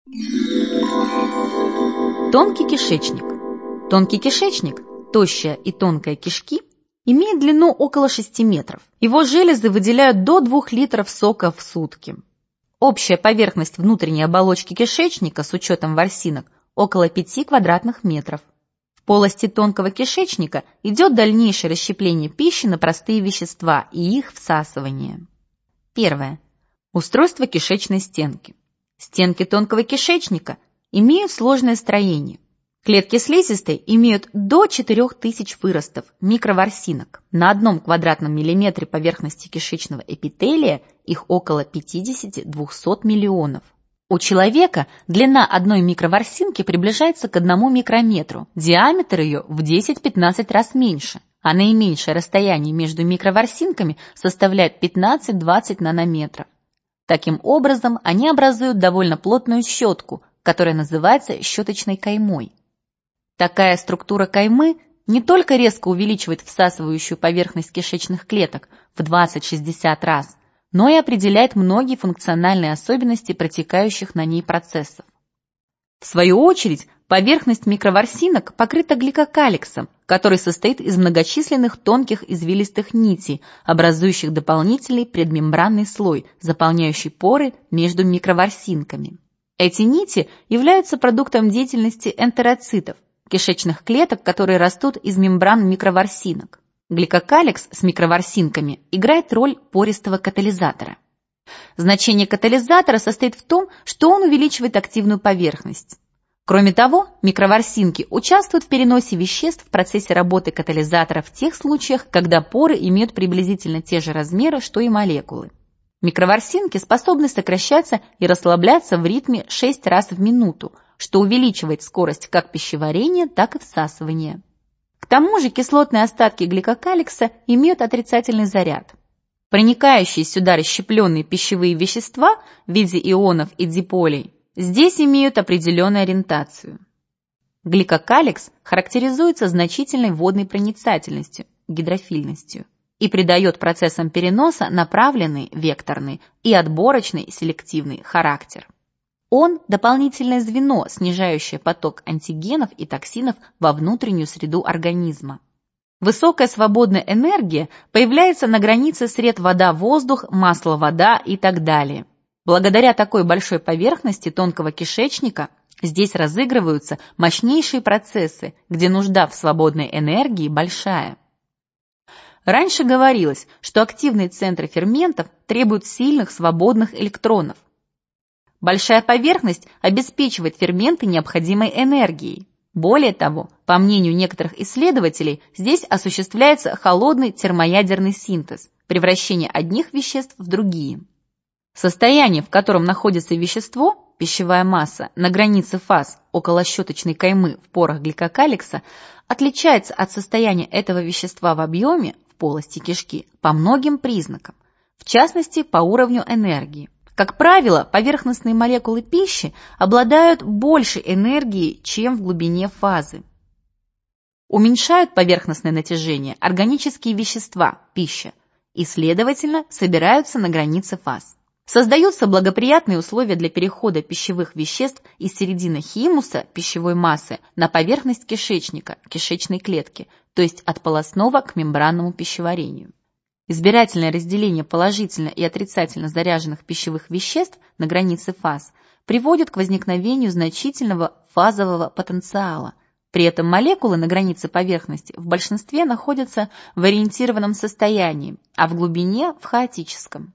Тонкий кишечник. Тонкий кишечник, тощая и тонкая кишки, имеет длину около 6 метров. Его железы выделяют до 2 литров сока в сутки. Общая поверхность внутренней оболочки кишечника с учетом ворсинок около 5 квадратных метров. В полости тонкого кишечника идет дальнейшее расщепление пищи на простые вещества и их всасывание. Первое. Устройство кишечной стенки. Стенки тонкого кишечника имеют сложное строение. Клетки слизистой имеют до 4000 выростов, микроворсинок. На 1 квадратном миллиметре поверхности кишечного эпителия их около 50-200 миллионов. У человека длина одной микроворсинки приближается к 1 микрометру, диаметр ее в 10-15 раз меньше, а наименьшее расстояние между микроворсинками составляет 15-20 нанометров. Таким образом, они образуют довольно плотную щетку, которая называется щеточной каймой. Такая структура каймы не только резко увеличивает всасывающую поверхность кишечных клеток в 20-60 раз, но и определяет многие функциональные особенности протекающих на ней процессов. В свою очередь, поверхность микроворсинок покрыта гликокаликсом, который состоит из многочисленных тонких извилистых нитей, образующих дополнительный предмембранный слой, заполняющий поры между микроворсинками. Эти нити являются продуктом деятельности энтероцитов, кишечных клеток, которые растут из мембран микроворсинок. Гликокаликс с микроворсинками играет роль пористого катализатора. Значение катализатора состоит в том, что он увеличивает активную поверхность. Кроме того, микроворсинки участвуют в переносе веществ в процессе работы катализатора в тех случаях, когда поры имеют приблизительно те же размеры, что и молекулы. Микроворсинки способны сокращаться и расслабляться в ритме 6 раз в минуту, что увеличивает скорость как пищеварения, так и всасывания. К тому же кислотные остатки гликокаликса имеют отрицательный заряд. Проникающие сюда расщепленные пищевые вещества в виде ионов и диполей здесь имеют определенную ориентацию. Гликокаликс характеризуется значительной водной проницательностью, гидрофильностью, и придает процессам переноса направленный, векторный и отборочный, селективный характер. Он – дополнительное звено, снижающее поток антигенов и токсинов во внутреннюю среду организма. Высокая свободная энергия появляется на границе сред вода-воздух, масло-вода и так далее. Благодаря такой большой поверхности тонкого кишечника здесь разыгрываются мощнейшие процессы, где нужда в свободной энергии большая. Раньше говорилось, что активные центры ферментов требуют сильных свободных электронов. Большая поверхность обеспечивает ферменты необходимой энергией. Более того, по мнению некоторых исследователей, здесь осуществляется холодный термоядерный синтез, превращение одних веществ в другие. Состояние, в котором находится вещество, пищевая масса, на границе фаз около щеточной каймы в порах гликокаликса, отличается от состояния этого вещества в объеме в полости кишки по многим признакам, в частности, по уровню энергии. Как правило, поверхностные молекулы пищи обладают большей энергией, чем в глубине фазы. Уменьшают поверхностное натяжение органические вещества, пища, и, следовательно, собираются на границе фаз. Создаются благоприятные условия для перехода пищевых веществ из середины химуса, пищевой массы, на поверхность кишечника, кишечной клетки, то есть от полостного к мембранному пищеварению. Избирательное разделение положительно и отрицательно заряженных пищевых веществ на границе фаз приводит к возникновению значительного фазового потенциала. При этом молекулы на границе поверхности в большинстве находятся в ориентированном состоянии, а в глубине – в хаотическом.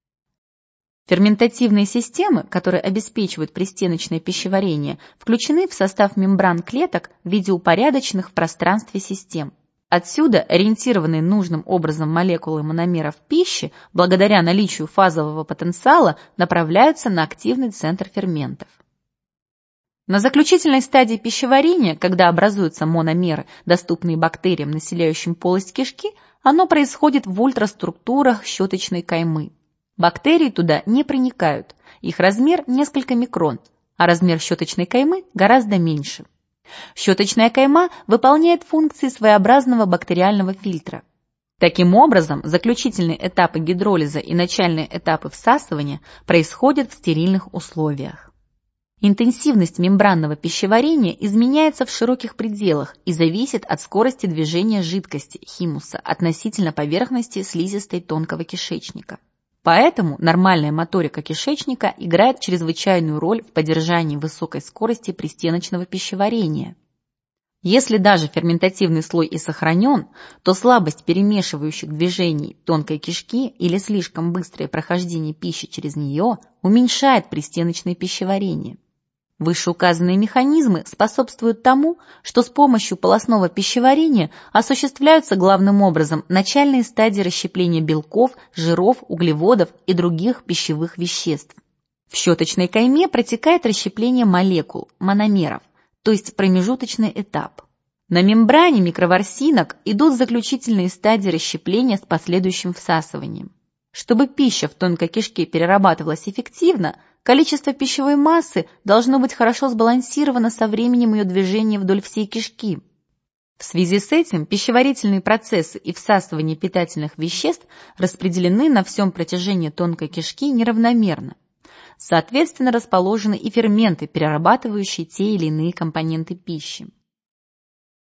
Ферментативные системы, которые обеспечивают пристеночное пищеварение, включены в состав мембран клеток в виде упорядоченных в пространстве систем. Отсюда ориентированные нужным образом молекулы мономеров пищи, благодаря наличию фазового потенциала, направляются на активный центр ферментов. На заключительной стадии пищеварения, когда образуются мономеры, доступные бактериям, населяющим полость кишки, оно происходит в ультраструктурах щеточной каймы. Бактерии туда не проникают, их размер несколько микрон, а размер щеточной каймы гораздо меньше. Щеточная кайма выполняет функции своеобразного бактериального фильтра. Таким образом, заключительные этапы гидролиза и начальные этапы всасывания происходят в стерильных условиях. Интенсивность мембранного пищеварения изменяется в широких пределах и зависит от скорости движения жидкости, химуса, относительно поверхности слизистой тонкого кишечника. Поэтому нормальная моторика кишечника играет чрезвычайную роль в поддержании высокой скорости пристеночного пищеварения. Если даже ферментативный слой и сохранен, то слабость перемешивающих движений тонкой кишки или слишком быстрое прохождение пищи через нее уменьшает пристеночное пищеварение. Вышеуказанные механизмы способствуют тому, что с помощью полостного пищеварения осуществляются главным образом начальные стадии расщепления белков, жиров, углеводов и других пищевых веществ. В щеточной кайме протекает расщепление молекул, мономеров, то есть промежуточный этап. На мембране микроворсинок идут заключительные стадии расщепления с последующим всасыванием. Чтобы пища в тонкой кишке перерабатывалась эффективно, количество пищевой массы должно быть хорошо сбалансировано со временем ее движения вдоль всей кишки. В связи с этим пищеварительные процессы и всасывание питательных веществ распределены на всем протяжении тонкой кишки неравномерно. Соответственно, расположены и ферменты, перерабатывающие те или иные компоненты пищи.